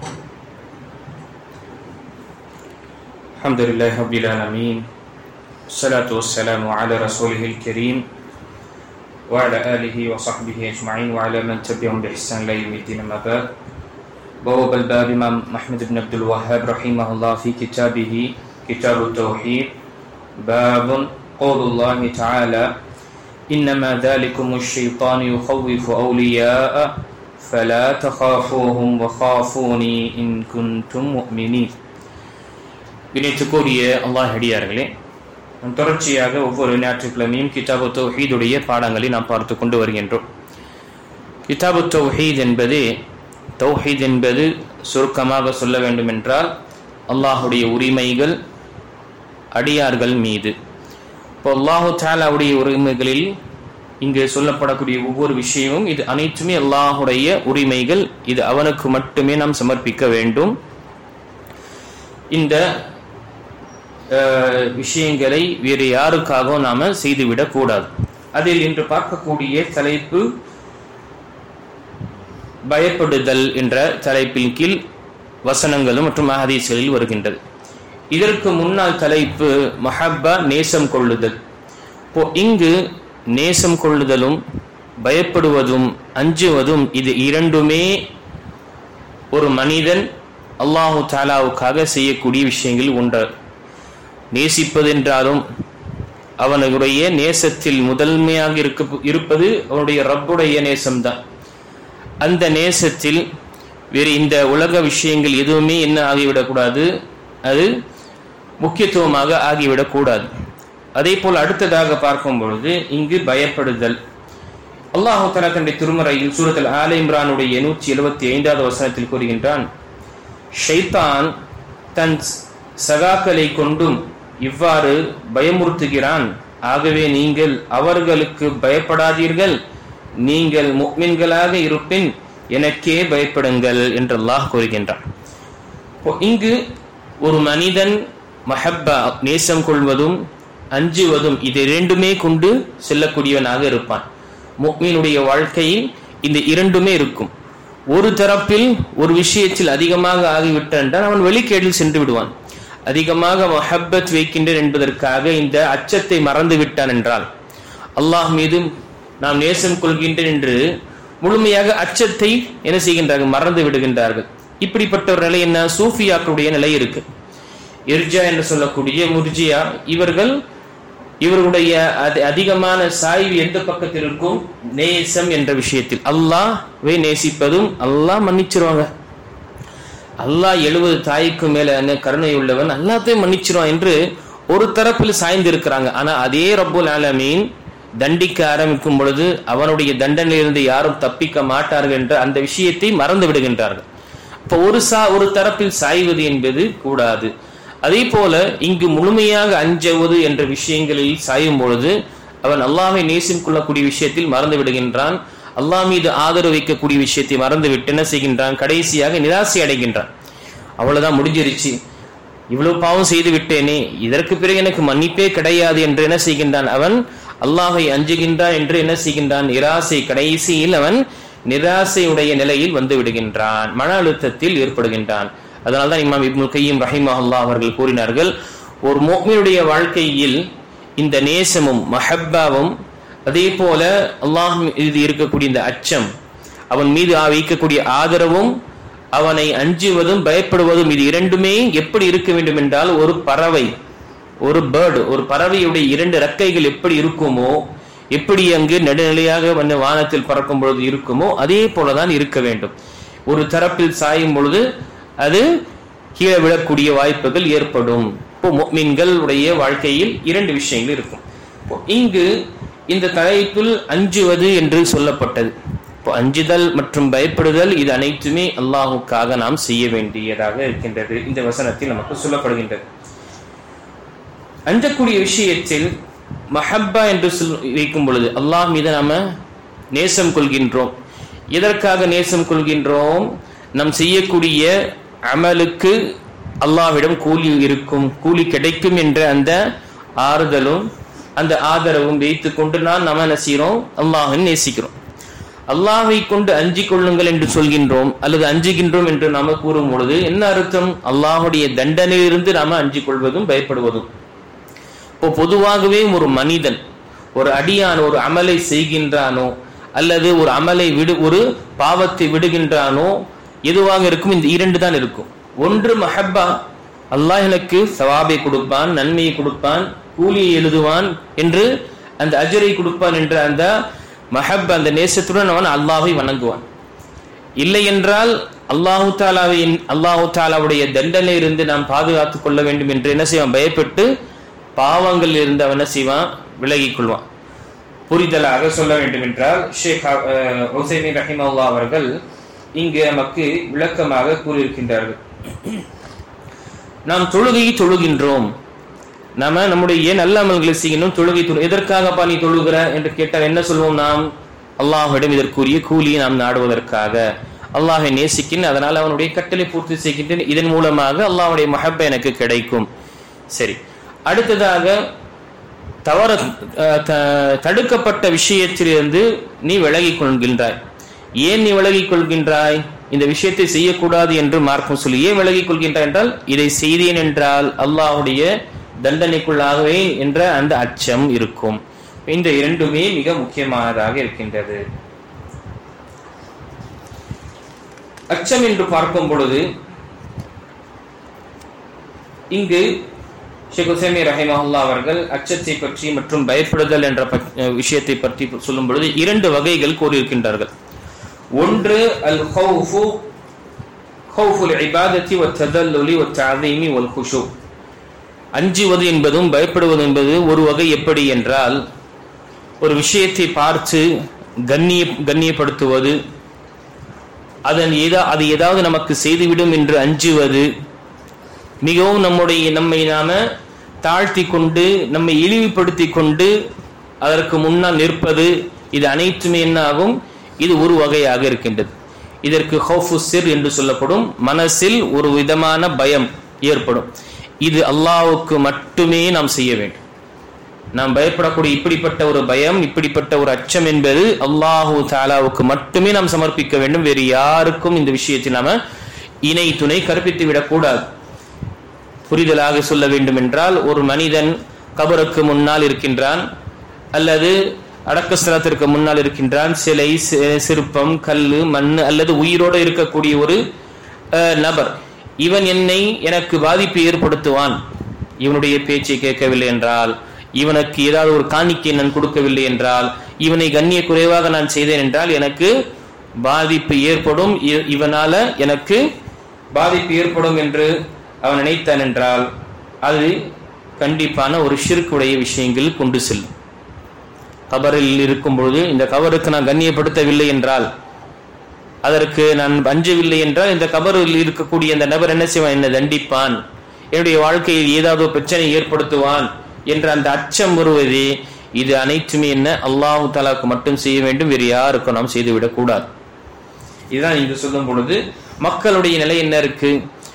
Alhamdulillahi Rabbil Alamin. Salatu wassalamu ala rasulihil kareem wa ala alihi wa sahbihi ajma'in wa ala man tabi'ahum bi ihsan ila yaumiddin, amma ba'd. Bawab al-bab Imam Ahmad ibn Abdul Wahhab rahimahullah fi kitabihi Kitab at-Tauhid, babun qaulullahi ta'ala innama dhalikum ash-shaytanu yukhawwifu awliya'a fala takhafuhum wa khafuni in kuntum mu'minin. இணைத்துக்கூடிய அல்லாஹ் அடியார்களே, தொடர்ச்சியாக ஒவ்வொரு ஞாயிற்றுக்கிழமையும் கிதாபு தௌஹீதுடைய பாடங்களை நாம் பார்த்து கொண்டு வருகின்றோம். கிதாபு தௌஹீத் என்பது சுருக்கமாக சொல்ல வேண்டும் என்றால் அல்லாஹுடைய உரிமைகள் அடியார்கள் மீது. இப்போ அல்லாஹு தஆலாவுடைய உரிமைகளில் இங்கு சொல்லப்படக்கூடிய ஒவ்வொரு விஷயமும் இது அனைத்துமே அல்லாஹுடைய உரிமைகள். இது அவனுக்கு மட்டுமே நாம் சமர்ப்பிக்க வேண்டும். இந்த விஷயங்களை வேறு யாருக்காகவும் நாம செய்துவிடக் கூடாது. அதில் இன்று பார்க்கக்கூடிய தலைப்பு பயப்படுதல் என்ற தலைப்பின் கீழ் வசனங்களும் மற்றும் ஹதீஸ்களில் வருகின்றது. இதற்கு முன்னால் தலைப்பு மஹப்பா, நேசம் கொள்ளுதல். இப்போ இங்கு நேசம் கொள்ளுதலும் பயப்படுவதும் அஞ்சுவதும் இது இரண்டுமே ஒரு மனிதன் அல்லாஹு தஆலாவுக்காக செய்யக்கூடிய விஷயங்கள் ஒன்று. நேசிப்பது என்றாலும் அவனுடைய நேசத்தில் முதன்மையாக இருப்பது அவனுடைய ரப்புடைய நேசம்தான். அந்த நேசத்தில் வேறு இந்த உலக விஷயங்கள் எதுவுமே என்ன ஆகிவிடக்கூடாது, அது முக்கியத்துவமாக ஆகிவிடக்கூடாது. அதே போல் அடுத்ததாக பார்க்கும் பொழுது இங்கு பயப்படுதல். அல்லாஹு தஆலா தன்னுடைய திருமறையில் சூரத்துல் ஆல இம்ரானுடைய 175வது வசனத்தில் கூறுகின்றான், ஷைத்தான் தன் சகாக்களை கொண்டும் இவ்வாறு பயமுறுத்துகிறான், ஆகவே நீங்கள் அவர்களுக்கு பயப்படாதீர்கள், நீங்கள் முஃமின்களாக இருப்பின் எனக்கே பயப்படுங்கள் என்று அல்லாஹ் கூறுகின்றான். இங்கு ஒரு மனிதன் மஹப்பா, நேசம் கொள்வதும் அஞ்சுவதும் இது இரண்டுமே கொண்டு செல்லக்கூடியவனாக இருப்பான். முஃமினுடைய வாழ்க்கையில் இந்த இரண்டுமே இருக்கும். ஒரு தரப்பில் ஒரு விஷயத்தில் அதிகமாக ஆகிவிட்டான் அவன் வெளிக்கேடில் சென்று விடுவான். அதிகமாக மஹப்பத் வைக்கின்றேன் என்பதற்காக இந்த அச்சத்தை மறந்து விட்டான் என்றால், அல்லாஹ் மீது நாம் நேசம் கொள்கின்றேன் என்று முழுமையாக அச்சத்தை என்ன செய்கின்றார்கள், மறந்து விடுகின்றார்கள். இப்படிப்பட்ட ஒரு நிலை என்ன, சூஃபியாக்களுடைய நிலை இருக்கு. இர்ஜா என்று சொல்லக்கூடிய முர்ஜியா, இவர்களுடைய அதிகமான சாய்வு எந்த பக்கத்தில் இருக்கும், நேசம் என்ற விஷயத்தில். அல்லாஹ்வை நேசிப்பதும் அல்லாஹ் மன்னிச்சிருவாங்க, அல்லாஹ் 70 தாய்க்கு மேல கருணை உள்ளவன், அல்லாத்தையும் மன்னிச்சிருவான் என்று ஒரு தரப்பில் சாய்ந்து இருக்கிறாங்க. ஆனா அதே ரப்புல் ஆலமீன் தண்டிக்க ஆரம்பிக்கும் பொழுது அவனுடைய தண்டனையிலிருந்து யாரும் தப்பிக்க மாட்டார்கள் என்ற அந்த விஷயத்தை மறந்து விடுகின்றார்கள். இப்போ ஒரு தரப்பில் சாய்வது என்பது கூடாது. அதே போல இங்கு முழுமையாக அஞ்சுவது என்ற விஷயங்களில் சாயும் பொழுது அவன் அல்லாஹ்வை நேசித்துக் கொள்ளக்கூடிய விஷயத்தில் மறந்து விடுகின்றான். அல்லாஹ் மீது ஆதரவு வைக்கக்கூடிய விஷயத்தை மறந்து விட்டு என்ன செய்கின்றான், கடைசியாக நிராசை அடைகின்றான். அவ்வளவுதான், முடிஞ்சிருச்சு, இவ்வளவு பாவம் செய்து விட்டேனே, இதற்கு பிறகு எனக்கு மன்னிப்பே கிடையாது என்று என்ன செய்கின்றான், அவன் அல்லாஹை அஞ்சுகின்றான் என்று என்ன செய்கின்றான், நிராசை, கடைசியில் அவன் நிராசையுடைய நிலையில் வந்து விடுகின்றான், மன அழுத்தத்தில் ஏற்படுகின்றான். அதனால்தான் இமாம் இப்னுல் கய்யிம் ரஹிமஹுல்லாஹ் அவர்கள் கூறினார்கள், ஒரு முஃமினுடைய வாழ்க்கையில் இந்த நேசமும் மஹப்பாவும் அதே போல அல்லாஹ் மீது இருக்கக்கூடிய இந்த அச்சம், அவன் மீது வைக்கக்கூடிய ஆதரவும், அவனை அஞ்சுவதும் பயப்படுவதும், இது இரண்டுமே எப்படி இருக்க வேண்டும் என்றால், ஒரு பறவை, ஒரு பேர்டு, ஒரு பறவையுடைய 2 ரெக்கைகள் எப்படி இருக்குமோ, எப்படி அங்கு நடுநிலையாக வானத்தில் பறக்கும் பொழுது இருக்குமோ அதே போலதான் இருக்க வேண்டும். ஒரு தரப்பில் சாயும் பொழுது அது கீழே விழக்கூடிய வாய்ப்புகள் ஏற்படும். இப்போ முஃமின்களுடைய வாழ்க்கையில் 2 விஷயங்கள் இருக்கும். இங்கு இந்த தலைப்பில் அஞ்சுவது என்று சொல்லப்பட்டது. இப்போ அஞ்சுதல் மற்றும் பயப்படுதல் இது அனைத்துமே அல்லாஹுக்காக நாம் செய்ய வேண்டியதாக இருக்கின்றது. இந்த வசனத்தில் நமக்கு சொல்லப்படுகின்றது. அஞ்சக்கூடிய விஷயத்தில் மஹப்பா என்று வைக்கும் பொழுது அல்லாஹ் மீது நாம நேசம் கொள்கின்றோம். எதற்காக நேசம் கொள்கின்றோம், நம் செய்யக்கூடிய அமலுக்கு அல்லாஹ்விடம் கூலி இருக்கும், கூலி கிடைக்கும் என்ற அந்த ஆறுதலும் அந்த ஆதரவும் வைத்துக் கொண்டு நாம் என்ன செய்கிறோம், அல்லாஹ்வை நேசிக்கிறோம். அல்லாஹ்வை கொண்டு அஞ்சிக் கொள்ளுங்கள் என்று சொல்கின்றோம் அல்லது அஞ்சுகின்றோம் என்று நாம கூறும் பொழுது என்ன அர்த்தம்? அல்லாஹுடைய தண்டனையிலிருந்து நாம அஞ்சிக் கொள்வதும் பயப்படுவதும். இப்போ பொதுவாகவே ஒரு மனிதன் ஒரு அடியான் ஒரு அமலை செய்கின்றானோ அல்லது ஒரு அமலை ஒரு பாவத்தை விடுகின்றானோ எதுவாக இருக்கும்? இந்த இரண்டு தான் இருக்கும். ஒன்று மஹப்பா, அல்லாஹ் எனக்கு சவாபை கொடுப்பான், நன்மையை கொடுப்பான், கூலியை எழுதுவான் என்று அந்த அஜரை கொடுப்பான் என்ற அந்த மஹப், அந்த நேசத்துடன் அவன் அல்லாஹை வணங்குவான். இல்லை என்றால் அல்லாஹு தாலாவுடைய தண்டனை இருந்து நாம் பாதுகாத்துக் கொள்ள வேண்டும் என்று என்ன செய்வான்? பயப்பட்டு பாவங்கள் இருந்து அவன் என்ன செய்வான்? விலகிக் கொள்வான். புரிதலாக சொல்ல வேண்டும் என்றால் ஷேக் உசைமீன் ரஹிமஹுல்லாஹ் அவர்கள் இங்கு நமக்கு விளக்கமாக கூறியிருக்கின்றார்கள். நாம் தொழுகையை தொழுகின்றோம், நாம நம்முடைய நல்ல அமல்களை செய்யணும். தொழுகை எதற்காகப்பா நீ தொழுகிற என்று கேட்டால் என்ன சொல்வோம்? நாம் அல்லாஹ்விடம் இதற்குரிய கூலியை நாம் நாடுவதற்காக, அல்லாஹை நேசிக்கின்றேன், அதனால் அவனுடைய கட்டளை பூர்த்தி செய்கின்றேன், இதன் மூலமாக அல்லாஹ்வுடைய மஹப்பை எனக்கு கிடைக்கும். சரி, அடுத்ததாக தடுக்கப்பட்ட விஷயத்திலிருந்து நீ விலகிக் கொள்கின்றாய். ஏன் நீ விலகிக் கொள்கின்றாய்? இந்த விஷயத்தை செய்யக்கூடாது என்று மார்க்கம் சொல்லி ஏன் விலகிக் கொள்கின்றாய் என்றால், இதை செய்தேன் என்றால் அல்லாஹுடைய தண்டனைக்குள்ளாகவே என்ற அந்த அச்சம் இருக்கும். இந்த இரண்டுமே மிக முக்கியமானதாக இருக்கின்றது. அச்சம் என்று பார்க்கும் பொழுது இங்கு ஷேக் உசைமீன் ரஹிமஹுல்லாஹ் அவர்கள் அச்சத்தை பற்றி மற்றும் பயப்படுதல் என்ற விஷயத்தை பற்றி சொல்லும் பொழுது இரண்டு வகைகள் கூறியிருக்கின்றார்கள். ஒன்று அல் ஹௌஃபுல் இபாதத்தி வத்ததல்லுலி வத்தஅதீமி வல் குஷூ, அஞ்சுவது என்பதும் பயப்படுவது என்பது ஒரு வகை. எப்படி என்றால், ஒரு விஷயத்தை பார்த்து கண்ணியப்படுத்துவது, அது ஏதாவது நமக்கு செய்துவிடும் என்று அஞ்சுவது, மிகவும் நம்மை நாம தாழ்த்தி கொண்டு நம்மை இழிவுபடுத்தி கொண்டு அதற்கு முன்னால் நிற்பது, இது அனைத்துமே என்ன ஆகும்? இது ஒரு வகையாக இருக்கின்றது. இதற்கு ஹௌஃபு சிர் என்று சொல்லப்படும். மனசில் ஒரு விதமான பயம் ஏற்படும். இது அல்லாஹ்வுக்கு மட்டுமே நாம் செய்ய வேண்டும். நாம் பயப்படக்கூடிய இப்படிப்பட்ட ஒரு பயம், இப்படிப்பட்ட ஒரு அச்சம் என்பது அல்லாஹு தஆலாவுக்கு மட்டுமே நாம் சமர்ப்பிக்க வேண்டும். வேறு யாருக்கும் இந்த விஷயத்தில் நாம இணை துணை கற்பித்து விடக்கூடாது. புரிதலாக சொல்ல வேண்டும் என்றால், ஒரு மனிதன் கபருக்கு முன்னால் இருக்கின்றான் அல்லது அடக்கஸ்தலத்திற்கு முன்னால் இருக்கின்றான். சிலை, சிற்பம், கல்லு, மண் அல்லது உயிரோடு இருக்கக்கூடிய ஒரு நபர், இவன் எனக்கு பாதிப்பு ஏற்படுத்துவான், இவனுடைய பேச்சை கேட்கவில்லை என்றால், இவனுக்கு ஏதாவது ஒரு காணிக்கை நான் கொடுக்கவில்லை என்றால், இவனை கண்ணிய குறைவாக நான் செய்தேன் என்றால் எனக்கு பாதிப்பு ஏற்படும், இவனால எனக்கு பாதிப்பு ஏற்படும் என்று அவன் நினைத்தான் என்றால் அது கண்டிப்பான ஒரு ஷிர்க்குடைய விஷயங்கள் கொண்டு செல்லும். கபரில் இருக்கும் பொழுது இந்த கபருக்கு நான் கண்ணியப்படுத்தவில்லை என்றால், அதற்கு நான் அஞ்சவில்லை என்றால், இந்த கபரில் இருக்கக்கூடிய அந்த நபர் என்ன செய்வான்? என்ன தண்டிப்பான், என்னுடைய வாழ்க்கையில் ஏதாவது பிரச்சனை ஏற்படுத்துவான் என்ற அந்த அச்சம் வருவதே, இது அனைத்துமே என்ன அல்லாஹு தஆலாவுக்கு மட்டும் செய்ய வேண்டும், வேறு யாருக்கும் நாம் செய்துவிடக் கூடாது. இதுதான் இங்கு சொல்லும் பொழுது மக்களுடைய நிலை என்ன இருக்கு?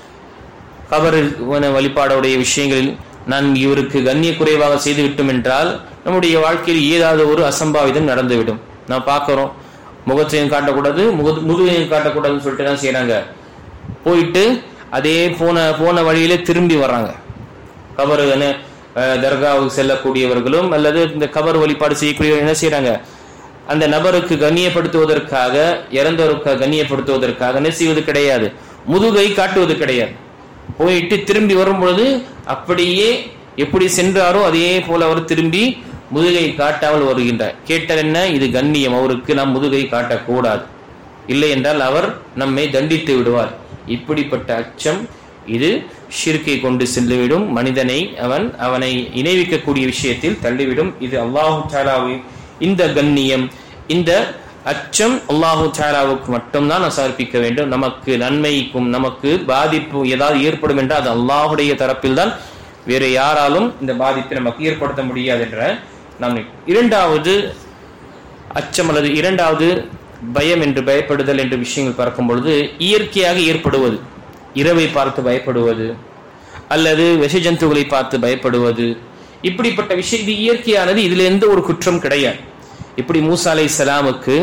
கபரில் வழிபாடுடைய விஷயங்களில் நான் இவருக்கு கண்ணிய குறைவாக செய்துவிட்டோம் என்றால் நம்முடைய வாழ்க்கையில் ஏதாவது ஒரு அசம்பாவிதம் நடந்துவிடும். நான் பார்க்கிறோம், முகத்தையும் காட்டக்கூடாது, முதுகையும் காட்டக்கூடாதுன்னு சொல்லிட்டு என்ன செய்யறாங்க? போயிட்டு அதே போன வழியிலே திரும்பி வர்றாங்க. கபரு தர்காவுக்கு செல்லக்கூடியவர்களும் அல்லது இந்த கபர் வழிபாடு செய்யக்கூடியவர்கள் என்ன செய்யறாங்க? அந்த நபருக்கு கண்ணியப்படுத்துவதற்காக, இறந்தவருக்கு கண்ணியப்படுத்துவதற்காக என்ன செய்வது கிடையாது, முதுகை காட்டுவது கிடையாது. போயிட்டு திரும்பி வரும் பொழுது அப்படியே எப்படி சென்றாரோ அதே போல அவர் திரும்பி முதுகை காட்டாமல் வருகின்றார். கேட்டால் என்ன? இது கண்ணியம், அவருக்கு நாம் முதுகை காட்டக்கூடாது, இல்லை என்றால் அவர் நம்மை தண்டித்து விடுவார். இப்படிப்பட்ட அச்சம் இது ஷிர்க்கை கொண்டு சென்றுவிடும். மனிதனை அவனை இணைவிக்கக்கூடிய விஷயத்தில் தள்ளிவிடும். இது அல்லாஹு தஆலாவின் இந்த கண்ணியம், இந்த அச்சம் அல்லாஹு தஆலாவுக்கு மட்டும்தான் சமர்ப்பிக்க வேண்டும். நமக்கு நன்மைக்கும் நமக்கு பாதிப்பு ஏதாவது ஏற்படும் என்றால் அது அல்லாஹுடைய தரப்பில் தான், வேறு யாராலும் இந்த பாதிப்பை நமக்கு ஏற்படுத்த முடியாது என்ற நாம். இரண்டாவது அச்சம் அல்லது இரண்டாவது பயம் என்று பயப்படுதல் என்ற விஷயங்கள் பார்க்கும் பொழுது இயற்கையாக ஏற்படுவது, இரவை பார்த்து பயப்படுவது அல்லது விஷ ஜந்துக்களை பார்த்து பயப்படுவது, இப்படிப்பட்ட விஷயம் இது இயற்கையானது. இதுல எந்த ஒரு குற்றம் கிடையாது. இப்படி மூசா அலைஹிஸ்ஸலாமுக்கு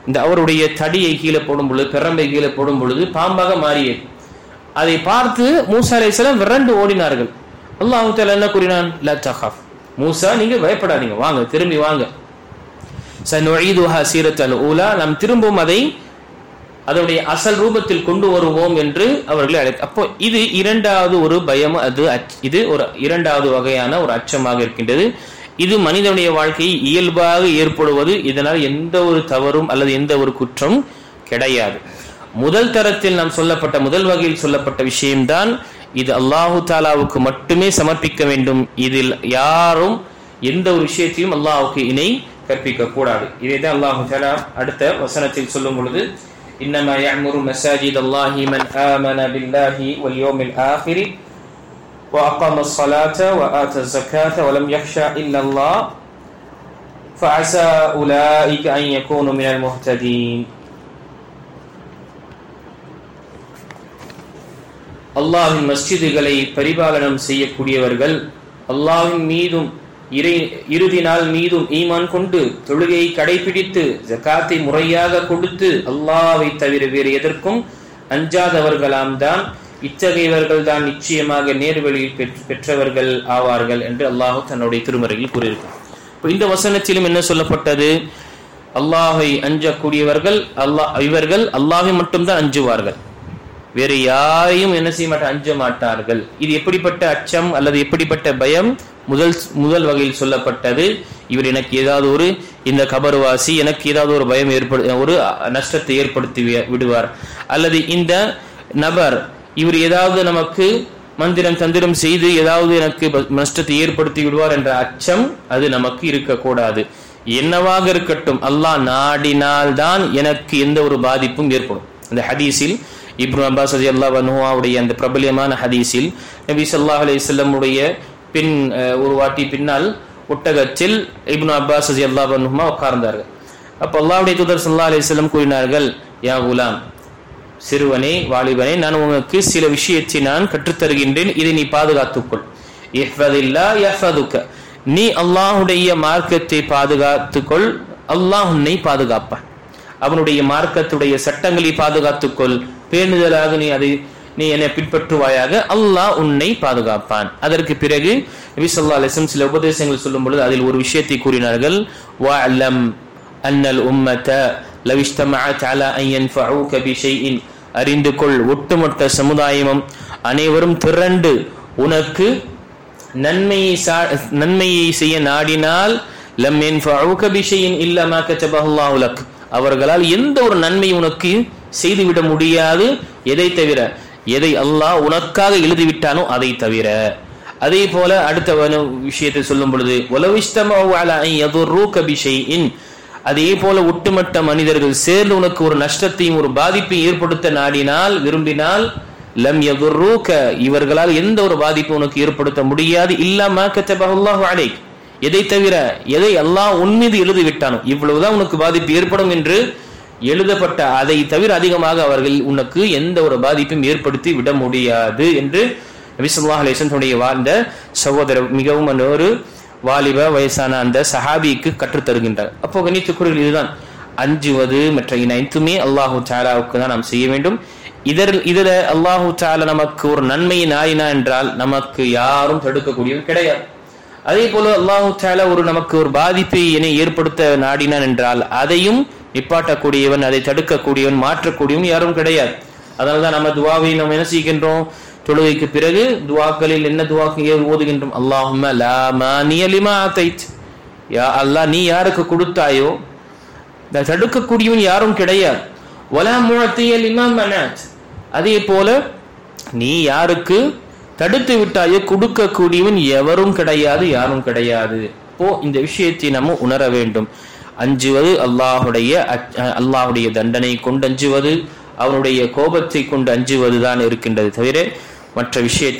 இந்த அவருடைய தடியை கீழே போடும் பொழுது, பெரம்பை கீழே போடும் பொழுது பாம்பாக மாறியது. அதை பார்த்து மூசா அலைஹிஸ்ஸலாம் விரண்டு ஓடினார்கள். அல்லாஹ் தஆலா என்ன கூறினான்? லா தகாஃப், மூசா நீங்க பயப்படாதீங்க, வாங்க திரும்பி வாங்க. சனுஈதுஹா சீரத்தல் ஊலா, நாம் திரும்பவும் அதை அதனுடைய அசல் ரூபத்தில் கொண்டு வருவோம் என்று அவர்களை அழைத்து. அப்போ இது இரண்டாவது ஒரு பயம், இது ஒரு இரண்டாவது வகையான ஒரு அச்சமாக இருக்கின்றது. இது மனிதனுடைய வாழ்க்கையை இயல்பாக ஏற்படுவது, இதனால் எந்த ஒரு தவறும் அல்லது எந்த ஒரு குற்றம் கிடையாது. முதல் தரத்தில் நாம் சொல்லப்பட்ட முதல் வகையில் சொல்லப்பட்ட விஷயம்தான் இது அல்லாஹு தாலாவுக்கு மட்டுமே சமர்ப்பிக்க வேண்டும். இதில் யாரும் எந்த ஒரு விஷயத்தையும் அல்லாஹுக்கு இணை கற்பிக்க கூடாது. இதைதான் அல்லாஹு தாலா அடுத்த வசனத்தில் சொல்லும் பொழுது, இன்னமா يعمر مساجد الله من آمن بالله واليوم الآخر وأقام الصلاة وآتى الزكاة ولم يخشى إلا الله فعسى أولئك أن يكونوا من المهتدين. அல்லாஹ்வின் மஸ்ஜிதுகளை பரிபாலனம் செய்யக்கூடியவர்கள், அல்லாஹ்வின் மீதும் இறுதி நாள் மீதும் ஈமான் கொண்டு தொழுகையை கடைபிடித்து ஜகாத்தை முறையாக கொடுத்து அல்லாஹ்வை தவிர வேறு எதற்கும் அஞ்சாதவர்களாம் தான் இத்தகையவர்கள் தான் நிச்சயமாக நேர்வழியில் பெற்றவர்கள் ஆவார்கள் என்று அல்லாஹ் தன்னுடைய திருமறையில் கூறியிருக்கிறார். இந்த வசனத்திலும் என்ன சொல்லப்பட்டது? அல்லாஹ்வை அஞ்சக்கூடியவர்கள் இவர்கள் அல்லாஹ்வை மட்டும்தான் அஞ்சுவார்கள், வேறு யாரையும் என்ன செய்ய மாட்டார், அஞ்ச மாட்டார்கள். இது எப்படிப்பட்ட அச்சம் அல்லது எப்படிப்பட்ட பயம்? முதல் வகையில் சொல்லப்பட்டது, இவர் எனக்கு ஏதாவது ஒரு இந்த கபர்வாசி எனக்கு ஏதாவது ஒரு பயம் ஒரு நஷ்டத்தை ஏற்படுத்தி விடுவார், அல்லது இந்த நபர் இவர் ஏதாவது நமக்கு மந்திரம் தந்திரம் செய்து ஏதாவது எனக்கு நஷ்டத்தை ஏற்படுத்தி விடுவார் என்ற அச்சம் அது நமக்கு இருக்கக்கூடாது. என்னவாக இருக்கட்டும், அல்லாஹ் நாடினால்தான் எனக்கு எந்த ஒரு பாதிப்பும் ஏற்படும். அந்த ஹதீஸில் இப்னு அப்பாஸ் ரலியல்லாஹு அன்ஹுவுடைய அந்த பிரபல்யமான ஹதீஸில் நபி ஸல்லல்லாஹு அலைஹி வஸல்லம் உடைய பின் ஒரு வாட்டி பின்னால் ஒட்டகத்தில் இப்னு அப்பாஸ் ரலியல்லாஹு அன்ஹுமா உட்கார்ந்தார்கள். அப்ப அல்லாஹ்வுடைய தூதர் ஸல்லல்லாஹு அலைஹி வஸல்லம் கூறினார்கள், யா குலாம், சிறுவனே வாலிபனே, நான் உனக்கு சில விஷயத்தை நான் கற்றுத்தருகின்றேன், இதை நீ பாதுகாத்துக்கொள். இஹ்ஃபதில்லாஹ் யஹ்ஃபதுக, நீ அல்லாஹ்வுடைய மார்க்கத்தை பாதுகாத்துக்கொள், அல்லாஹ் உன்னை பாதுகாப்பான். அவனுடைய மார்க்கத்துடைய சட்டங்களை பாதுகாத்துக்கொள், பேணுதலாக நீ என்னை பின்பற்றுவாயாக, அல்லாஹ் உன்னை பாதுகாப்பான். அதற்கு பிறகு நபி ஸல்லல்லாஹு அலைஹி வஸல்லம் சில உபதேசங்கள் சொல்லும் பொழுது அதில் ஒரு விஷயத்தை கூறினார்கள், வஅலம் அன்னல் உம்மத லவ் இஜ்தமஅத் அலா அன் யன்ஃபஉக பிஷைஇன், அறிந்து கொள், ஒட்டுமொத்த சமுதாயமும் அனைவரும் திரண்டு உனக்கு நன்மையை செய்ய நாடினால் லம் யன்ஃபஉக பிஷைஇன் இல்லா மா கதபஹு அல்லாஹு லக், அவர்களால் எந்த ஒரு நன்மை உனக்கு செய்துவிட முடியாது, எதை தவிர, எதை அல்லாஹ் உனக்காக எழுதிவிட்டானோ அதை தவிர. அதே போல அடுத்த விஷயத்தை சொல்லும் பொழுது வலவ் இஜ்தமஉ அலா அன் யதுர்ருக பிஷைஇன், அதே போல ஒட்டுமொத்த மனிதர்கள் சேர்ந்து உனக்கு ஒரு நஷ்டத்தையும் ஒரு பாதிப்பையும் ஏற்படுத்த நாடினால் விரும்பினால் லம் யதுர்ருக, இவர்களால் எந்த ஒரு பாதிப்பும் உனக்கு ஏற்படுத்த முடியாது, இல்லா மா கதபஹு அல்லாஹு அலைக், எதை தவிர, எதை அல்லாஹ் உன் மீது எழுதிவிட்டானோ இவ்வளவுதான் உனக்கு பாதிப்பு ஏற்படும் என்று எழுதப்பட்ட அதை தவிர அதிகமாக அவர்கள் உனக்கு எந்த ஒரு பாதிப்பும் ஏற்படுத்தி விட முடியாது என்று நபி ஸல்லல்லாஹு அலைஹி வஸல்லம் வாழ்ந்த சகோதரர் மிகவும் ஒரு வாலிப வயசான அந்த சஹாபிக்கு கற்றுத் தருகின்றார். அப்போ கணித்துக்குரியல் இதுதான், அஞ்சுவது மற்ற அனைத்துமே அல்லாஹு தஆலாவுக்கு தான் நாம் செய்ய வேண்டும். இதுல அல்லாஹு தஆலா நமக்கு ஒரு நன்மையை நாடினா என்றால் நமக்கு யாரும் தடுக்கக்கூடியது கிடையாது. அதே போல அல்லாஹு தஆலா நமக்கு ஒரு பாதிப்பை ஏற்படுத்த நாடினான் என்றால் அதையும் நிப்பாட்டக்கூடியவன், அதை தடுக்கக்கூடியவன், மாற்றக்கூடியவன் யாரும் கிடையாது. அதனால்தான் நம்ம துவாவை நம்ம என்ன செய்கின்றோம், தொழுகைக்கு பிறகு துவாக்களில் என்ன துவாக்கள் ஓதுகின்றோம், அல்லாஹும்ம லா மானிய லிமா அதைத், யா அல்லாஹ் நீ யாருக்கு கொடுத்தாயோ தடுக்கக்கூடியவன் யாரும் கிடையாது, வலா முஅத்திய லிமா மனத், அதே போல நீ யாருக்கு தடுத்து விட்டாயோ கொடுக்கக்கூடியவன் எவரும் கிடையாது, யாரும் கிடையாது. இப்போ இந்த விஷயத்தை நம்ம உணர வேண்டும். அஞ்சுவது அல்லாஹுடைய தண்டனை கொண்டு அஞ்சுவது, அவனுடைய கோபத்தை கொண்டு அஞ்சுவதுதான் இருக்கின்றது தவிர மற்ற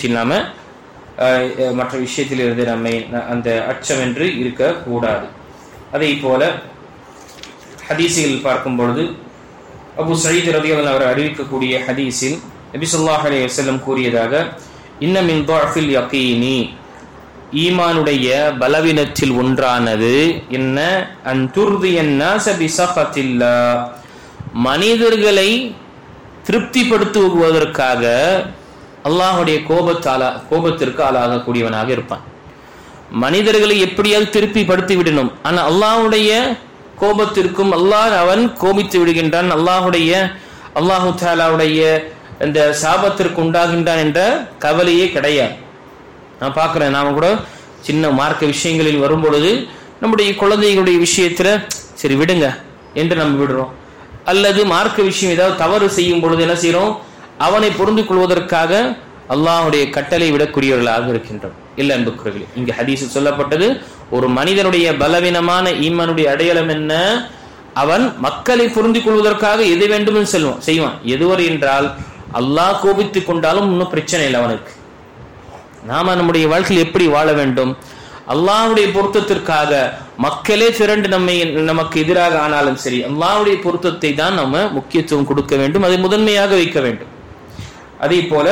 விஷயத்தில் இருந்து நம்மை அந்த அச்சம் என்று இருக்க கூடாது. அதே போல ஹதீஸில் பார்க்கும் பொழுது அபு சயீத் ரலியல்லாஹு அவர் அறிவிக்கக்கூடிய ஹதீஸில் நபி ஸல்லல்லாஹு அலைஹி வஸல்லம் கூறியதாக, இன்ன மின் துஅஃபில் யகீனி, ஈமானுடைய பலவீனத்தில் ஒன்றானது என்ன? அன்துர்தியன் நாஸ பிஸகத்தில்லாஹ், மனிதர்களை திருப்திப்படுத்துவதற்காக அல்லாஹ்வுடைய கோபத்திற்கு ஆளாகக்கூடியவனாக இருப்பான். மனிதர்களை எப்படியாவது திருப்திப்படுத்தி விடணும். ஆனா அல்லாஹ்வுடைய கோபத்திற்கும் அவன் கோபித்து விடுகின்றான், அல்லாஹு தஆலாவுடைய இந்த சாபத்திற்கு உண்டாகின்றான் என்ற கவலையே கிடையாது. நான் பார்க்கிறேன், நாம கூட சின்ன மார்க்க விஷயங்களில் வரும்பொழுது நம்முடைய குழந்தைகளுடைய விஷயத்துல சரி விடுங்க என்று நம்ம விடுறோம். அல்லது மார்க்க விஷயம் ஏதாவது தவறு செய்யும் பொழுது என்ன செய்யறோம்? அவனை பொருந்து கொள்வதற்காக அல்லாஹ்வுடைய கட்டளை விடக்கூடியவர்களாக இருக்கின்றோம். இல்ல அன்புக்குரியவர்களே, இங்கு ஹதீஸில் சொல்லப்பட்டது ஒரு மனிதனுடைய பலவீனமான ஈமானுடைய அடையாளம் என்ன? அவன் மக்களை புரிந்து கொள்வதற்காக எது வேண்டும் செய்வான். எதுவரை என்றால் அல்லாஹ் கோபித்துக் கொண்டாலும் இன்னும் பிரச்சனை இல்லை அவனுக்கு. நாம நம்முடைய வாழ்க்கையில் எப்படி வாழ வேண்டும்? அல்லாஹ்வுடைய பொருத்தத்திற்காக மக்களே திரண்டு நமக்கு எதிராக ஆனாலும் சரி, அல்லாஹ்வுடைய பொருத்தத்தை தான் நம்ம முக்கியத்துவம் கொடுக்க வேண்டும், அதை முதன்மையாக வைக்க வேண்டும். அதே போல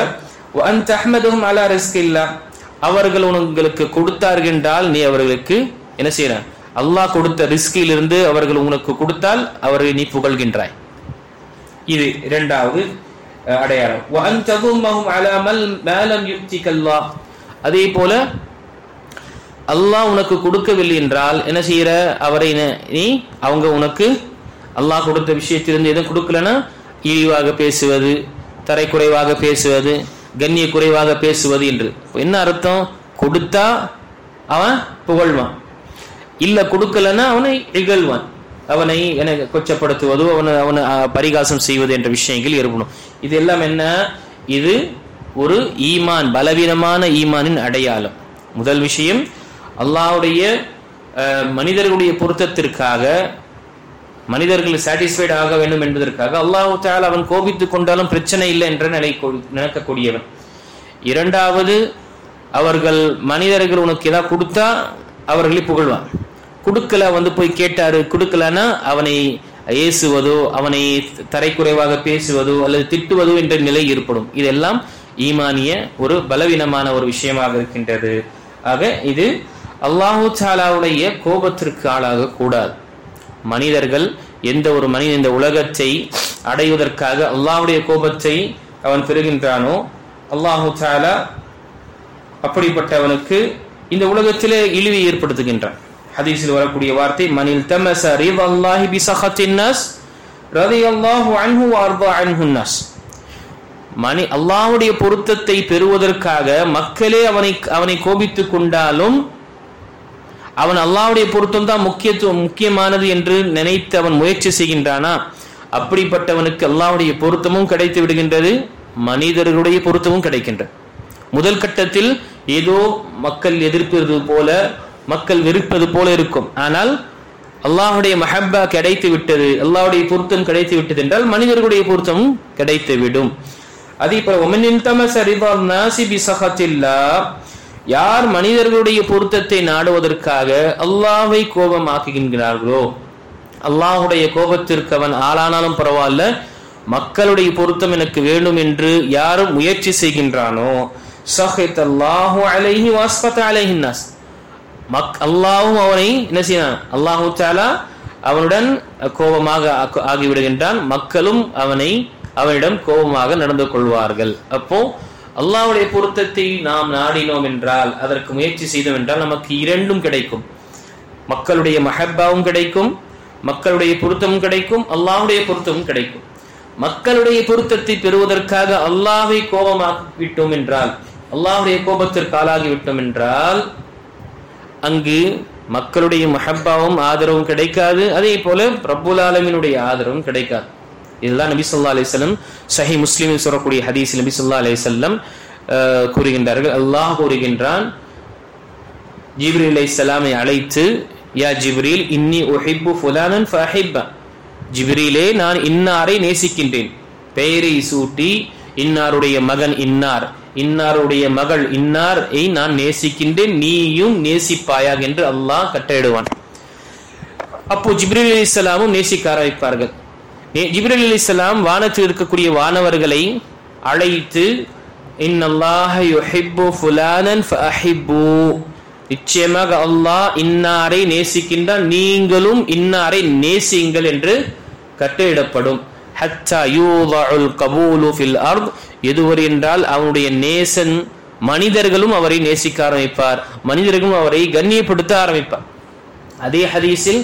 அவர்கள் உங்களுக்கு கொடுத்தார்கள் என்றால் நீ அவர்களுக்கு என்ன செய்யற? அல்லாஹ் கொடுத்த ரிஸ்கிலிருந்து அவர்கள் உனக்கு கொடுத்தால் அவர்களை நீ புகழ்கின்றாய். இது இரண்டாவது அடையாளம். அதே போல அல்லாஹ் உனக்கு கொடுக்கவில்லை என்றால் என்ன செய்யற? அவரை நீ உனக்கு அல்லாஹ் கொடுத்த விஷயத்திலிருந்து எதுவும் கொடுக்கலன்னா இழிவாக பேசுவது, தரைக்குறைவாக பேசுவது, கண்ணிய குறைவாக பேசுவது என்று என்ன அர்த்தம்? கொடுத்தா அவன் புகழ்வான், இல்ல கொடுக்கலன்னா அவனை இகழ்வான், அவனை கொச்சப்படுத்துவதோ அவனை பரிகாசம் செய்வது என்ற விஷயங்கள் ஏற்படும். இது எல்லாம் என்ன? இது ஒரு ஈமான், பலவீனமான ஈமானின் அடையாளம். முதல் விஷயம், அல்லாஹ்வுடைய மனிதர்களுடைய பொருத்தத்திற்காக, மனிதர்கள் சாட்டிஸ்ஃபைட் ஆக வேண்டும் என்பதற்காக அல்லாஹ் தஆலா அவன் கோபித்துக் கொண்டாலும் பிரச்சனை இல்லை என்ற நினைக்கக்கூடியவன். இரண்டாவது, அவர்கள் மனிதர்கள் உனக்கு ஏதாவது கொடுத்தா அவர்களை புகழ்வான், கொடுக்கல போய் கேட்டாரு கொடுக்கலன்னா அவனை ஏசுவதோ அவனை தரைக்குறைவாக பேசுவதோ அல்லது திட்டுவதோ என்ற நிலை ஏற்படும். இதெல்லாம் ஈமானிய ஒரு பலவீனமான ஒரு விஷயமாக இருக்கின்றது. ஆக இது அல்லாஹு தஆலாவுடைய கோபத்திற்கு ஆளாக கூடாது. மனிதர்கள் எந்த ஒரு மனிதன் இந்த உலகத்தை அடைவதற்காக அல்லாஹ்வுடைய கோபத்தை அவன் பெறுகின்றானோ அல்லாஹு தஆலா அப்படிப்பட்டவனுக்கு இந்த உலகத்திலே இழிவை ஏற்படுத்துகின்றான். ஹதீஸில் வரக்கூடிய வார்த்தை, மனில் தமஸ ரிதல்லாஹி பிஸகத்தின் நாஸ் ரலியல்லாஹு அன்ஹு வஅர்தா அன்ஹுன் நாஸ். அல்லாஹ்வுடைய பொருத்தத்தை பெறுவதற்காக மக்களே அவனை கோபித்துக் கொண்டாலும் அவன் அல்லாஹ்வுடைய பொருத்தம் தான் முக்கியமானது என்று நினைத்து அவன் முயற்சி செய்கின்றானா, அப்படிப்பட்டவனுக்கு அல்லாஹ்வுடைய பொருத்தமும் கிடைத்து விடுகின்றது, மனிதர்களுடைய பொருத்தமும் கிடைக்கின்றது. முதல் கட்டத்தில் ஏதோ மக்கள் எதிர்ப்பது போல, மக்கள் வெறுப்பது போல இருக்கும். ஆனால் அல்லாஹ்வுடைய மஹப்பா கிடைத்து விட்டது, அல்லாஹ்வுடைய பொருத்தம் கிடைத்து விட்டது என்றால் மனிதர்களுடைய பொருத்தமும் கிடைத்து விடும். அதே போல யார் மனிதர்களுடைய பொருத்தத்தை நாடுவதற்காக அல்லாஹ்வை கோபமாக்குகின்றார்களோ, அல்லாஹ்வுடைய கோபத்திற்கு அவன் ஆளானாலும் பரவாயில்ல, மக்களுடைய பொருத்தம் எனக்கு வேண்டும் என்று யாரும் முயற்சி செய்கின்றானோ சஹிதல்லாஹு அலைஹி வஸ்பத அலைஹின் நாஸ், அல்லாஹ்வும் அவனை என்ன செய்யறான்? அல்லாஹு தஆலா அவனுடன் கோபமாக ஆகிவிடுகின்றான், மக்களும் அவனிடம் கோபமாக நடந்து கொள்வார்கள். அப்போ அல்லாஹ்வுடைய பொருத்தத்தை நாம் நாடினோம் என்றால், அதற்கு முயற்சி செய்தோம் என்றால் நமக்கு இரண்டும் கிடைக்கும். மக்களுடைய மஹப்பாவும் கிடைக்கும், மக்களுடைய பொருத்தமும் கிடைக்கும், அல்லாஹ்வுடைய பொருத்தமும் கிடைக்கும். மக்களுடைய பொருத்தத்தை பெறுவதற்காக அல்லாஹ்வை கோபமாக்கிவிட்டோம் என்றால், அல்லாஹ்வுடைய கோபத்திற்கு ஆளாகிவிட்டோம் என்றால் அங்கு மக்களுடைய மஹப்பாவும் ஆதரவும் கிடைக்காது, அதே போல ரப்புல் ஆலமீனுடைய ஆதரவும் கிடைக்காது. இதுதான் நபி ஸல்லல்லாஹு அலைஹி வஸல்லம் சஹீஹ் முஸ்லிமில் சொல்லக்கூடிய ஹதீஸில் நபி ஸல்லல்லாஹு அலைஹி வஸல்லம் கூறுகின்றார்கள், அல்லாஹ் கூறுகின்றான், ஜிப்ரீல் அலைஹிஸ்ஸலாமை அழைத்து, யா ஜிப்ரீல் இன்னி உஹிப்பு ஃபுலானன் ஃபஅஹிப்ப, ஜிப்ரீலே நான் இன்னாரை நேசிக்கின்றேன், பெயரை சூட்டி இன்னாருடைய மகன் இன்னார், இன்னாருடைய மகள் இன்னாரை நான் நேசிக்கின்றேன், நீயும் நேசிப்பாயாக என்று அல்லாஹ் கட்டளையிடுவான். அப்போ ஜிப்ரீல் அலைஹிஸ்ஸலாமும் நேசிக்க ஆரம்பிப்பார்கள். ஜிப்ரீல் அலைஹிஸ்ஸலாம் வானத்தில் இருக்கக்கூடிய வானவர்களை அழைத்து, இன்னல்லாஹ யுஹிப்பு ஃபுலானன் ஃபஅஹிப்பு, நிச்சயமாக அல்லாஹ் இன்னாரை நேசிக்கின்றான், நீங்களும் இன்னாரை நேசியுங்கள் என்று கட்டளையிடப்படும். ஹத்தா யூதஉல் கபூலு ஃபில் அர்த், எதுவரை என்றால் அவனுடைய நேசன் மனிதர்களும் அவரை நேசிக்க ஆரம்பிப்பார், மனிதர்களும் அவரை கண்ணியப்படுத்த ஆரம்பிப்பார். அதே ஹதீஸில்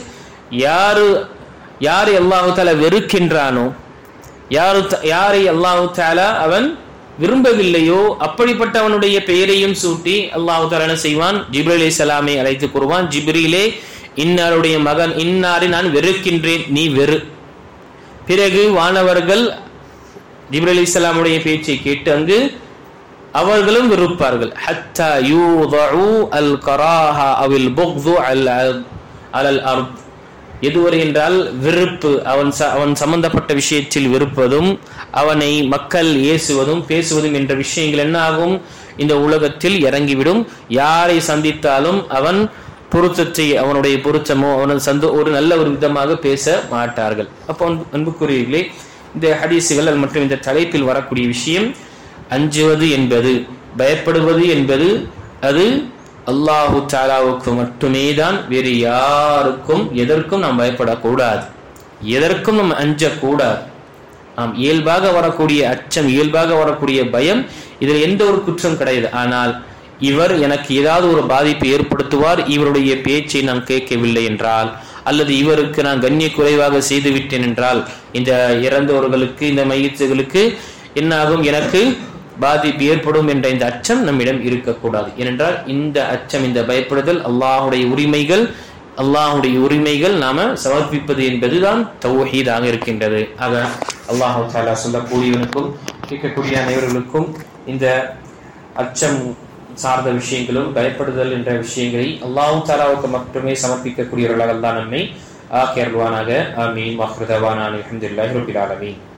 யாரை அல்லாஹு தஆலா வெறுக்கின்றானோ, யாரை அல்லாஹு தஆலா அவன் விரும்பவில்லையோ அப்படிப்பட்ட அவனுடைய பெயரையும் சூட்டி அல்லாஹு தஆலா என்ன செய்வான், ஜிப்ரீல் அலைஹிஸ்ஸலாமை அழைத்து கூறுவான், ஜிப்ரீலே இன்னாருடைய மகன் இன்னாரை நான் வெறுக்கின்றேன், நீ வெறு. பிறகு வானவர்கள் ஜிப்ரீல் அலைஹிஸ்ஸலாமுடைய பேச்சை கேட்டு அங்கு அவர்களும் வெறுப்பார்கள். ஹத்தா யூதஉ அல் கராஹா அவில் புக்து அலல் அர்த், எதுவரை என்றால் வெறுப்பு, அவன் சம்பந்தப்பட்ட விஷயத்தில் வெறுப்பதும் அவனை மக்கள் ஏசுவதும் பேசுவதும் என்ற விஷயங்கள் என்ன ஆகும், இந்த உலகத்தில் இறங்கிவிடும். யாரை சந்தித்தாலும் அவன் பொருத்தத்தை, அவனுடைய பொருத்தமோ அவனது ஒரு நல்ல ஒரு விதமாக பேச மாட்டார்கள். அப்போ அன்புக்குரியவர்களே, இந்த ஹதீசுகள் மற்றும் இந்த தலைப்பில் வரக்கூடிய விஷயம், அஞ்சுவது என்பது, பயப்படுவது என்பது அது அல்லாஹு தஆலாவுக்கு மட்டுமே தான், வேறு யாருக்கும் எதற்கும் நாம் பயப்படக்கூடாது, எதற்கும் நாம் அஞ்சக்கூடாது. நாம் இயல்பாக வரக்கூடிய அச்சம், இயல்பாக வரக்கூடிய பயம், இதில் எந்த ஒரு குற்றம் கிடையாது. ஆனால் இவர் எனக்கு ஏதாவது ஒரு பாதிப்பை ஏற்படுத்துவார், இவருடைய பேச்சை நான் கேட்கவில்லை என்றால், அல்லது இவருக்கு நான் கண்ணிய குறைவாக செய்துவிட்டேன் என்றால், இந்த இறந்தவர்களுக்கு, இந்த மையத்துகளுக்கு என்ன ஆகும், எனக்கு பாதிப்பு ஏற்படும் என்ற இந்த அச்சம் நம்மிடம் இருக்கக்கூடாது. ஏனென்றால் இந்த அச்சம், இந்த பயப்படுதல் அல்லாஹுடைய உரிமைகள் நாம சமர்ப்பிப்பது என்பதுதான் தௌஹீதாக இருக்கின்றது. ஆக அல்லாஹு தஆலா சொல்லக்கூடியவனுக்கும் கேட்கக்கூடிய அனைவர்களுக்கும் இந்த அச்சம் சார்ந்த விஷயங்களும் பயப்படுதல் என்ற விஷயங்களை அல்லாஹு தஆலாவுக்கு மட்டுமே சமர்ப்பிக்கக்கூடியவர்களாக அல்லாஹ் நம்மை ஆக்கியருள்வானாக. ஆமீன். வஹ்ரு தவானா அல்ஹம்துலில்லாஹி ரப்பில் ஆலமீன்.